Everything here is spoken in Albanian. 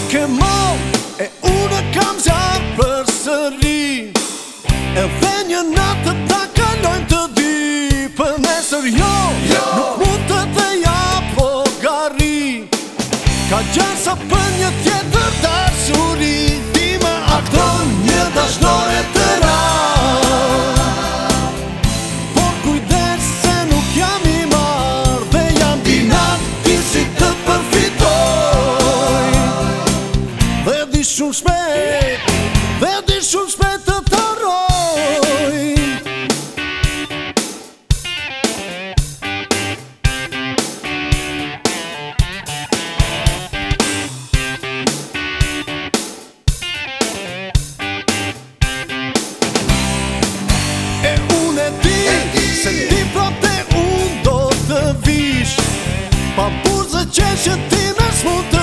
ke mall e unë kam zjarë për sëri. Edhe një natë ta kalojmë të dy, për nesër jo, nuk mund të të japo gari. Ka gjasa për një tjetër dashuri, ti më akton një dashnore të ra. Por kujdes se nuk jam i marrë, dhe jam binat ti si të përfitoj. Dhe di shumë shpejt, dhe di shumë shpejt të të roj. Se ti prapte unë do të vish, pa buzë që ti me s'mund të